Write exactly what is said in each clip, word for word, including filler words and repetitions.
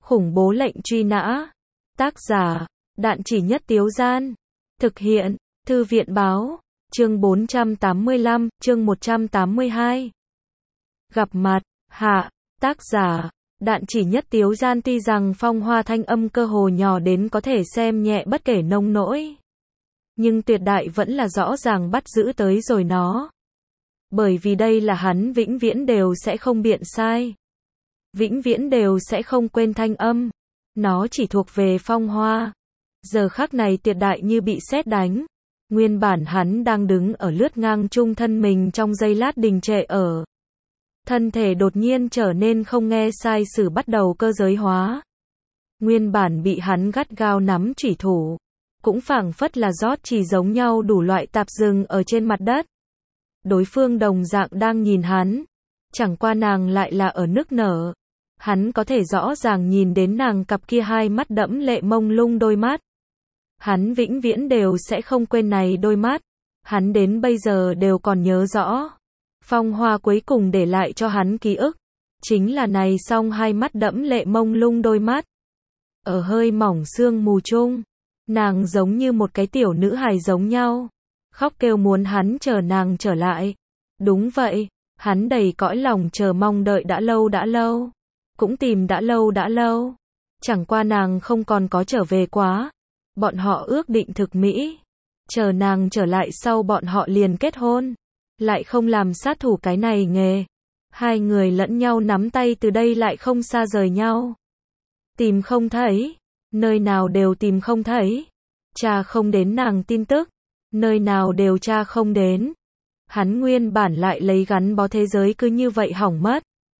Khủng bố lệnh truy nã. Tác giả, Đạn Chỉ Nhất Tiếu Gian. Thực hiện, Thư viện Báo. Chương bốn trăm tám mươi lăm, chương một trăm tám mươi hai. Gặp mặt, hạ. Tác giả, Đạn Chỉ Nhất Tiếu Gian. Tuy rằng phong hoa thanh âm cơ hồ nhỏ đến có thể xem nhẹ bất kể nông nỗi, nhưng tuyệt đại vẫn là rõ ràng bắt giữ tới rồi nó. Bởi vì đây là hắn vĩnh viễn đều sẽ không biện sai, vĩnh viễn đều sẽ không quên thanh âm. Nó chỉ thuộc về phong hoa. Giờ khắc này tuyệt đại như bị sét đánh. Nguyên bản hắn đang đứng ở lướt ngang trung thân mình trong giây lát đình trệ ở. Thân thể đột nhiên trở nên không nghe sai sử bắt đầu cơ giới hóa. Nguyên bản bị hắn gắt gao nắm chủy thủ, cũng phảng phất là rót chỉ giống nhau đủ loại tạp dừng ở trên mặt đất. Đối phương đồng dạng đang nhìn hắn, chẳng qua nàng lại là ở nức nở. Hắn có thể rõ ràng nhìn đến nàng cặp kia hai mắt đẫm lệ mông lung đôi mắt. Hắn vĩnh viễn đều sẽ không quên này đôi mắt. Hắn đến bây giờ đều còn nhớ rõ. Phong hoa cuối cùng để lại cho hắn ký ức, chính là này song hai mắt đẫm lệ mông lung đôi mắt. Ở hơi mỏng sương mù chung, nàng giống như một cái tiểu nữ hài giống nhau, khóc kêu muốn hắn chờ nàng trở lại. Đúng vậy, hắn đầy cõi lòng chờ mong đợi đã lâu đã lâu, cũng tìm đã lâu đã lâu. Chẳng qua nàng không còn có trở về quá. Bọn họ ước định thực mỹ, chờ nàng trở lại sau bọn họ liền kết hôn, lại không làm sát thủ cái này nghề. Hai người lẫn nhau nắm tay từ đây lại không xa rời nhau. Tìm không thấy, nơi nào đều tìm không thấy. Cha không đến nàng tin tức, nơi nào đều cha không đến. Hắn nguyên bản lại lấy gắn bó thế giới cứ như vậy hỏng mất.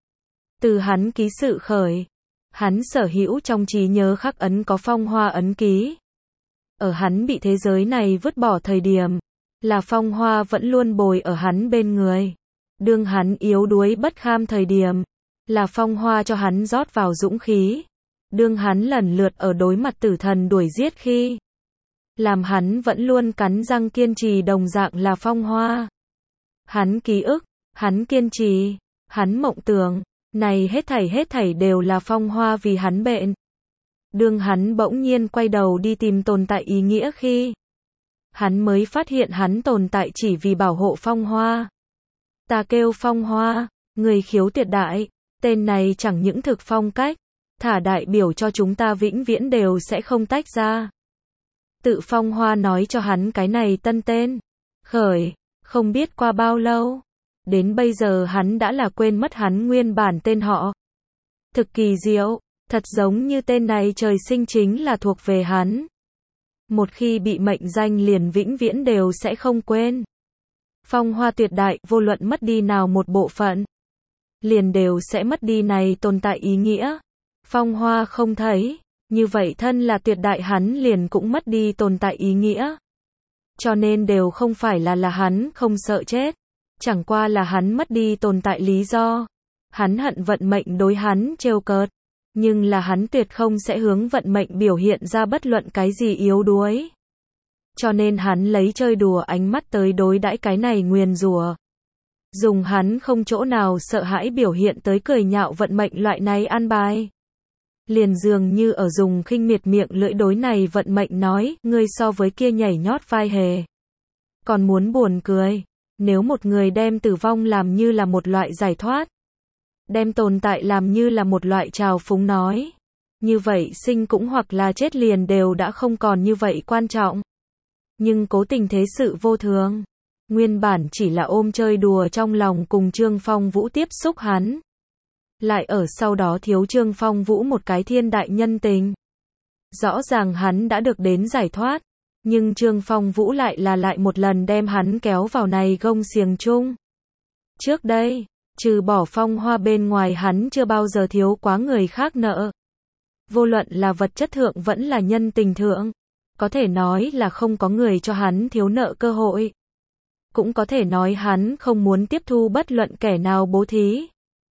Từ hắn ký sự khởi, hắn sở hữu trong trí nhớ khắc ấn có phong hoa ấn ký. Ở hắn bị thế giới này vứt bỏ thời điểm, là phong hoa vẫn luôn bồi ở hắn bên người. Đương hắn yếu đuối bất kham thời điểm, là phong hoa cho hắn rót vào dũng khí. Đương hắn lần lượt ở đối mặt tử thần đuổi giết khi, làm hắn vẫn luôn cắn răng kiên trì đồng dạng là phong hoa. Hắn ký ức, hắn kiên trì, hắn mộng tưởng, này hết thảy hết thảy đều là phong hoa vì hắn bệnh. Đương hắn bỗng nhiên quay đầu đi tìm tồn tại ý nghĩa khi, hắn mới phát hiện hắn tồn tại chỉ vì bảo hộ phong hoa. Ta kêu phong hoa, người khiếu tuyệt đại, tên này chẳng những thực phong cách, thả đại biểu cho chúng ta vĩnh viễn đều sẽ không tách ra. Tự phong hoa nói cho hắn cái này tân tên. Khởi, không biết qua bao lâu, đến bây giờ hắn đã là quên mất hắn nguyên bản tên họ. Thực kỳ diệu. Thật giống như tên này trời sinh chính là thuộc về hắn. Một khi bị mệnh danh liền vĩnh viễn đều sẽ không quên. Phong hoa tuyệt đại, vô luận mất đi nào một bộ phận, liền đều sẽ mất đi này tồn tại ý nghĩa. Phong hoa không thấy, như vậy thân là tuyệt đại hắn liền cũng mất đi tồn tại ý nghĩa. Cho nên đều không phải là là hắn không sợ chết, chẳng qua là hắn mất đi tồn tại lý do. Hắn hận vận mệnh đối hắn trêu cợt. Nhưng là hắn tuyệt không sẽ hướng vận mệnh biểu hiện ra bất luận cái gì yếu đuối. Cho nên hắn lấy chơi đùa ánh mắt tới đối đãi cái này nguyền rủa. Dùng hắn không chỗ nào sợ hãi biểu hiện tới cười nhạo vận mệnh loại này an bài. Liền dường như ở dùng khinh miệt miệng lưỡi đối này vận mệnh nói, ngươi so với kia nhảy nhót vai hề. Còn muốn buồn cười, nếu một người đem tử vong làm như là một loại giải thoát, đem tồn tại làm như là một loại trào phúng nói, như vậy sinh cũng hoặc là chết liền đều đã không còn như vậy quan trọng. Nhưng cố tình thế sự vô thường, nguyên bản chỉ là ôm chơi đùa trong lòng cùng Trương Phong Vũ tiếp xúc hắn, lại ở sau đó thiếu Trương Phong Vũ một cái thiên đại nhân tình. Rõ ràng hắn đã được đến giải thoát, nhưng Trương Phong Vũ lại là lại một lần đem hắn kéo vào này gông xiềng chung. Trước đây, trừ bỏ phong hoa bên ngoài hắn chưa bao giờ thiếu quá người khác nợ. Vô luận là vật chất thượng vẫn là nhân tình thượng. Có thể nói là không có người cho hắn thiếu nợ cơ hội. Cũng có thể nói hắn không muốn tiếp thu bất luận kẻ nào bố thí.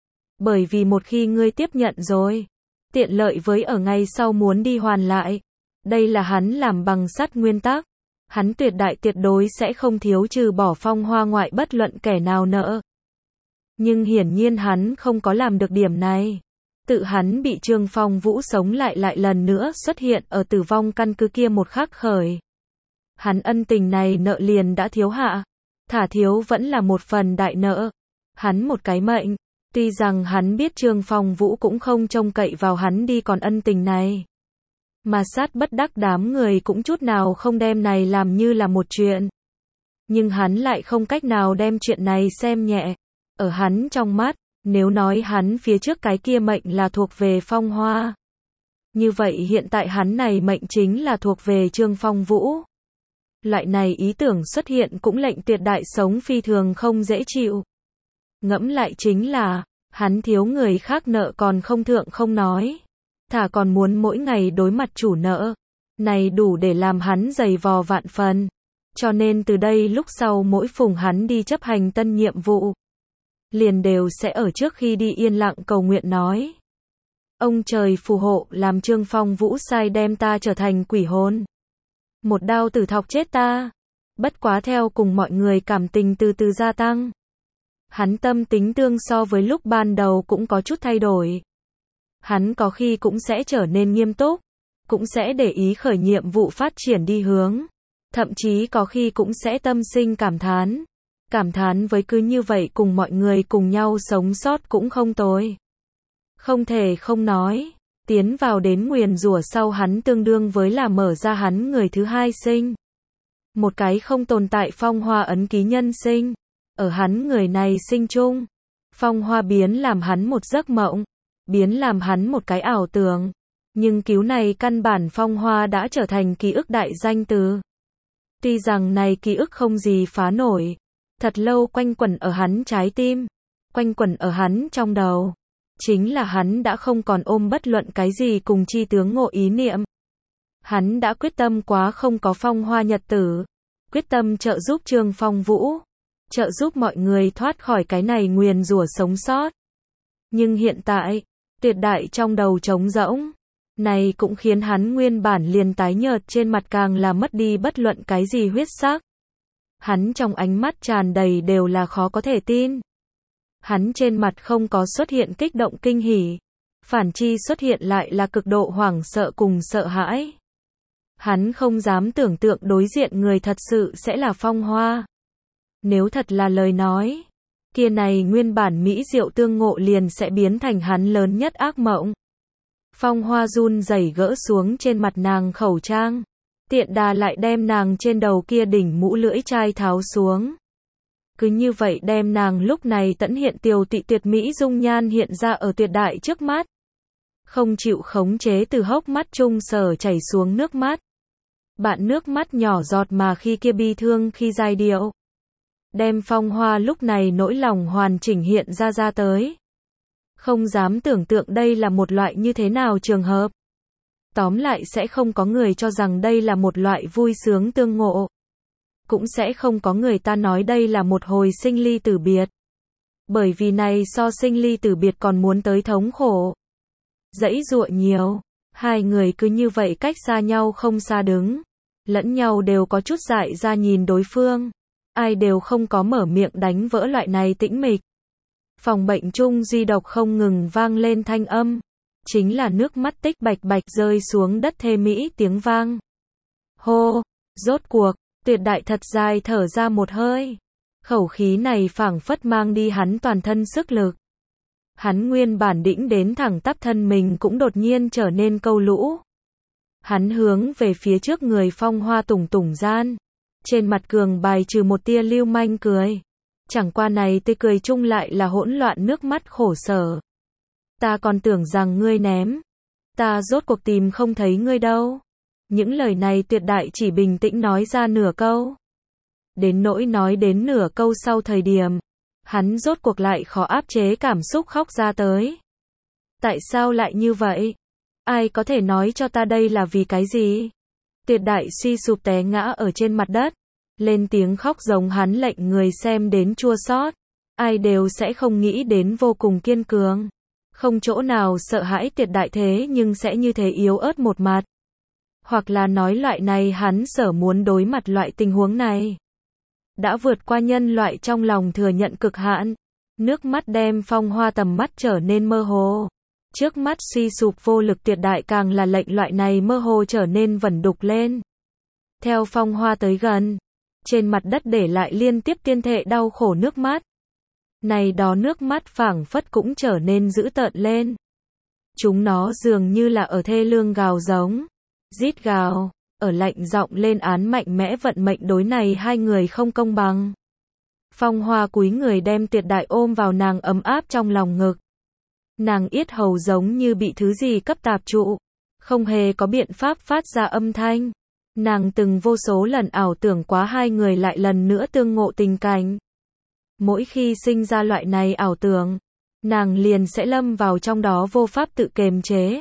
Bởi vì một khi ngươi tiếp nhận rồi, tiện lợi với ở ngay sau muốn đi hoàn lại. Đây là hắn làm bằng sắt nguyên tắc. Hắn tuyệt đại tuyệt đối sẽ không thiếu trừ bỏ phong hoa ngoại bất luận kẻ nào nợ. Nhưng hiển nhiên hắn không có làm được điểm này. Tự hắn bị Trương Phong Vũ sống lại lại lần nữa xuất hiện ở tử vong căn cứ kia một khắc khởi. Hắn ân tình này nợ liền đã thiếu hạ. Thả thiếu vẫn là một phần đại nợ. Hắn một cái mệnh. Tuy rằng hắn biết Trương Phong Vũ cũng không trông cậy vào hắn đi còn ân tình này. Mà sát bất đắc đám người cũng chút nào không đem này làm như là một chuyện. Nhưng hắn lại không cách nào đem chuyện này xem nhẹ. Ở hắn trong mắt, nếu nói hắn phía trước cái kia mệnh là thuộc về Phong Hoa. Như vậy hiện tại hắn này mệnh chính là thuộc về Trương Phong Vũ. Loại này ý tưởng xuất hiện cũng lệnh tuyệt đại sống phi thường không dễ chịu. Ngẫm lại chính là, hắn thiếu người khác nợ còn không thượng không nói. Thả còn muốn mỗi ngày đối mặt chủ nợ. Này đủ để làm hắn dày vò vạn phần. Cho nên từ đây lúc sau mỗi phùng hắn đi chấp hành tân nhiệm vụ. Liền đều sẽ ở trước khi đi yên lặng cầu nguyện nói. Ông trời phù hộ làm Trương Phong Vũ sai đem ta trở thành quỷ hồn. Một đao tử thọc chết ta. Bất quá theo cùng mọi người cảm tình từ từ gia tăng. Hắn tâm tính tương so với lúc ban đầu cũng có chút thay đổi. Hắn có khi cũng sẽ trở nên nghiêm túc. Cũng sẽ để ý khởi nhiệm vụ phát triển đi hướng. Thậm chí có khi cũng sẽ tâm sinh cảm thán. Cảm thán với cứ như vậy cùng mọi người cùng nhau sống sót cũng không tồi. Không thể không nói. Tiến vào đến nguyền rủa sau hắn tương đương với là mở ra hắn người thứ hai sinh. Một cái không tồn tại phong hoa ấn ký nhân sinh. Ở hắn người này sinh chung. Phong hoa biến làm hắn một giấc mộng. Biến làm hắn một cái ảo tưởng. Nhưng cứu này căn bản phong hoa đã trở thành ký ức đại danh từ. Tuy rằng này ký ức không gì phá nổi. Thật lâu quanh quẩn ở hắn trái tim. Quanh quẩn ở hắn trong đầu. Chính là hắn đã không còn ôm bất luận cái gì cùng chi tướng ngộ ý niệm. Hắn đã quyết tâm quá không có phong hoa nhật tử. Quyết tâm trợ giúp Trương Phong Vũ. Trợ giúp mọi người thoát khỏi cái này nguyền rủa sống sót. Nhưng hiện tại, tuyệt đại trong đầu trống rỗng. Này cũng khiến hắn nguyên bản liền tái nhợt trên mặt càng là mất đi bất luận cái gì huyết sắc. Hắn trong ánh mắt tràn đầy đều là khó có thể tin. Hắn trên mặt không có xuất hiện kích động kinh hỉ. Phản chi xuất hiện lại là cực độ hoảng sợ cùng sợ hãi. Hắn không dám tưởng tượng đối diện người thật sự sẽ là Phong Hoa. Nếu thật là lời nói, kia này nguyên bản mỹ diệu tương ngộ liền sẽ biến thành hắn lớn nhất ác mộng. Phong Hoa run rẩy gỡ xuống trên mặt nàng khẩu trang. Tiện đà lại đem nàng trên đầu kia đỉnh mũ lưỡi chai tháo xuống. Cứ như vậy đem nàng lúc này tẫn hiện tiều tị tuyệt mỹ dung nhan hiện ra ở tuyệt đại trước mắt. Không chịu khống chế từ hốc mắt trung sở chảy xuống nước mắt. Bạn nước mắt nhỏ giọt mà khi kia bi thương khi giai điệu. Đem Phong Hoa lúc này nỗi lòng hoàn chỉnh hiện ra ra tới. Không dám tưởng tượng đây là một loại như thế nào trường hợp. Tóm lại sẽ không có người cho rằng đây là một loại vui sướng tương ngộ. Cũng sẽ không có người ta nói đây là một hồi sinh ly tử biệt. Bởi vì này so sinh ly tử biệt còn muốn tới thống khổ. Dãy dụa nhiều. Hai người cứ như vậy cách xa nhau không xa đứng. Lẫn nhau đều có chút dại ra nhìn đối phương. Ai đều không có mở miệng đánh vỡ loại này tĩnh mịch. Phòng bệnh chung duy độc không ngừng vang lên thanh âm. Chính là nước mắt tích bạch bạch rơi xuống đất thê mỹ tiếng vang. Hô, rốt cuộc, tuyệt đại thật dài thở ra một hơi. Khẩu khí này phảng phất mang đi hắn toàn thân sức lực. Hắn nguyên bản đĩnh đến thẳng tắp thân mình cũng đột nhiên trở nên câu lũ. Hắn hướng về phía trước người Phong Hoa tùng tùng gian. Trên mặt cường bài trừ một tia lưu manh cười. Chẳng qua này tươi cười chung lại là hỗn loạn nước mắt khổ sở. Ta còn tưởng rằng ngươi ném. Ta rốt cuộc tìm không thấy ngươi đâu. Những lời này tuyệt đại chỉ bình tĩnh nói ra nửa câu. Đến nỗi nói đến nửa câu sau thời điểm. Hắn rốt cuộc lại khó áp chế cảm xúc khóc ra tới. Tại sao lại như vậy? Ai có thể nói cho ta đây là vì cái gì? Tuyệt đại suy sụp té ngã ở trên mặt đất. Lên tiếng khóc giống hắn lệnh người xem đến chua xót. Ai đều sẽ không nghĩ đến vô cùng kiên cường. Không chỗ nào sợ hãi tuyệt đại thế nhưng sẽ như thế yếu ớt một mặt. Hoặc là nói loại này hắn sở muốn đối mặt loại tình huống này. Đã vượt qua nhân loại trong lòng thừa nhận cực hạn. Nước mắt đem Phong Hoa tầm mắt trở nên mơ hồ. Trước mắt suy sụp vô lực Tuyệt Đại càng là lệnh loại này mơ hồ trở nên vẩn đục lên. Theo phong hoa tới gần, trên mặt đất để lại liên tiếp tiên thệ đau khổ nước mắt. Này đó nước mắt phảng phất cũng trở nên dữ tợn lên. Chúng nó dường như là ở thê lương gào giống, rít gào, ở lạnh giọng lên án mạnh mẽ vận mệnh đối này hai người không công bằng. Phong hoa cúi người đem Tuyệt Đại ôm vào nàng ấm áp trong lòng ngực. Nàng yết hầu giống như bị thứ gì cấp tạp trụ, không hề có biện pháp phát ra âm thanh. Nàng từng vô số lần ảo tưởng quá hai người lại lần nữa tương ngộ tình cảnh. Mỗi khi sinh ra loại này ảo tưởng, nàng liền sẽ lâm vào trong đó vô pháp tự kiềm chế.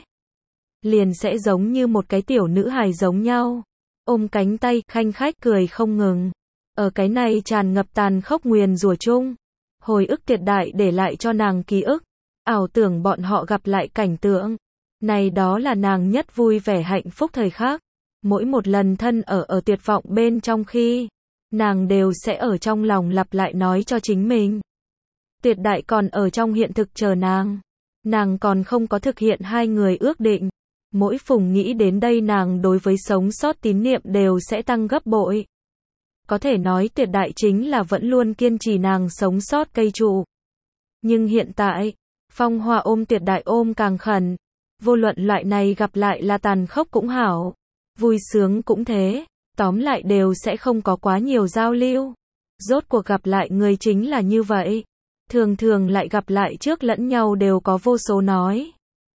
Liền sẽ giống như một cái tiểu nữ hài giống nhau, ôm cánh tay, khanh khách cười không ngừng. Ở cái này tràn ngập tàn khốc nguyền rủa chung, hồi ức Tuyệt Đại để lại cho nàng ký ức, ảo tưởng bọn họ gặp lại cảnh tượng. Này đó là nàng nhất vui vẻ hạnh phúc thời khắc. Mỗi một lần thân ở ở tuyệt vọng bên trong khi, nàng đều sẽ ở trong lòng lặp lại nói cho chính mình. Tuyệt Đại còn ở trong hiện thực chờ nàng. Nàng còn không có thực hiện hai người ước định. Mỗi phùng nghĩ đến đây nàng đối với sống sót tín niệm đều sẽ tăng gấp bội. Có thể nói Tuyệt Đại chính là vẫn luôn kiên trì nàng sống sót cây trụ. Nhưng hiện tại, phong hoa ôm Tuyệt Đại ôm càng khẩn. Vô luận loại này gặp lại là tàn khốc cũng hảo, vui sướng cũng thế, tóm lại đều sẽ không có quá nhiều giao lưu. Rốt cuộc gặp lại người chính là như vậy. Thường thường lại gặp lại trước lẫn nhau đều có vô số nói.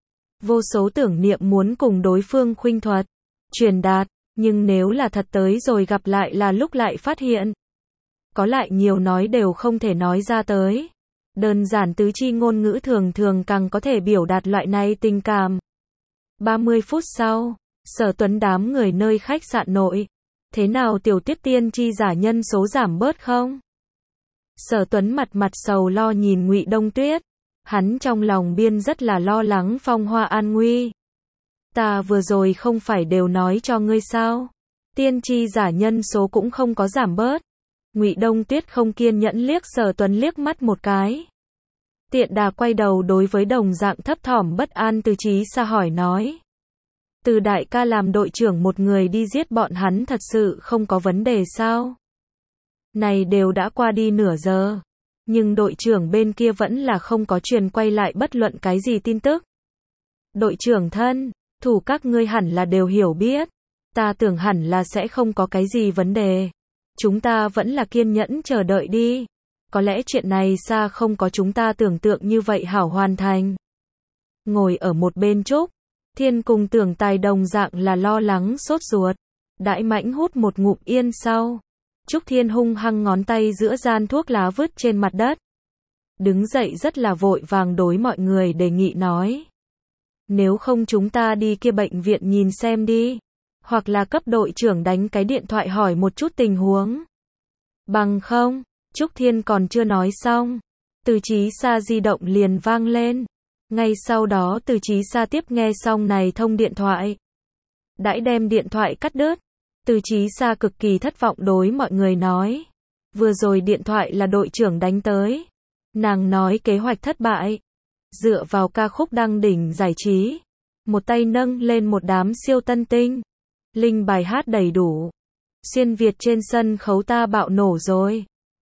Vô số tưởng niệm muốn cùng đối phương khuynh thuật, truyền đạt, nhưng nếu là thật tới rồi gặp lại là lúc lại phát hiện. Có lại nhiều nói đều không thể nói ra tới. Đơn giản tứ chi ngôn ngữ thường thường càng có thể biểu đạt loại này tình cảm. ba mươi phút sau, Sở Tuấn đám người nơi khách sạn nội. Thế nào Tiểu Tuyết tiên chi giả nhân số giảm bớt không? Sở Tuấn mặt mặt sầu lo nhìn Ngụy Đông Tuyết. Hắn trong lòng biên rất là lo lắng phong hoa an nguy. Ta vừa rồi không phải đều nói cho ngươi sao? Tiên chi giả nhân số cũng không có giảm bớt. Ngụy Đông Tuyết không kiên nhẫn liếc Sở Tuấn liếc mắt một cái. Tiện đà quay đầu đối với đồng dạng thấp thỏm bất an Từ Chí Sa hỏi nói. Từ đại ca làm đội trưởng một người đi giết bọn hắn thật sự không có vấn đề sao? Này đều đã qua đi nửa giờ. Nhưng đội trưởng bên kia vẫn là không có truyền quay lại bất luận cái gì tin tức. Đội trưởng thân, thủ các ngươi hẳn là đều hiểu biết. Ta tưởng hẳn là sẽ không có cái gì vấn đề. Chúng ta vẫn là kiên nhẫn chờ đợi đi. Có lẽ chuyện này xa không có chúng ta tưởng tượng như vậy hảo hoàn thành. Ngồi ở một bên Trúc Thiên cùng Tưởng Tài đồng dạng là lo lắng sốt ruột. Đại Mãnh hút một ngụm yên sau. Trúc Thiên hung hăng ngón tay giữa gian thuốc lá vứt trên mặt đất. Đứng dậy rất là vội vàng đối mọi người đề nghị nói. Nếu không chúng ta đi kia bệnh viện nhìn xem đi. Hoặc là cấp đội trưởng đánh cái điện thoại hỏi một chút tình huống. Bằng không, Trúc Thiên còn chưa nói xong. Từ Chí Sa di động liền vang lên. Ngay sau đó Từ Chí Sa tiếp nghe xong này thông điện thoại. Đãi đem điện thoại cắt đứt. Từ Chí Sa cực kỳ thất vọng đối mọi người nói. Vừa rồi điện thoại là đội trưởng đánh tới. Nàng nói kế hoạch thất bại. Dựa vào ca khúc đăng đỉnh giải trí. Một tay nâng lên một đám siêu tân tinh. Linh bài hát đầy đủ. Xuyên Việt trên sân khấu ta bạo nổ rồi.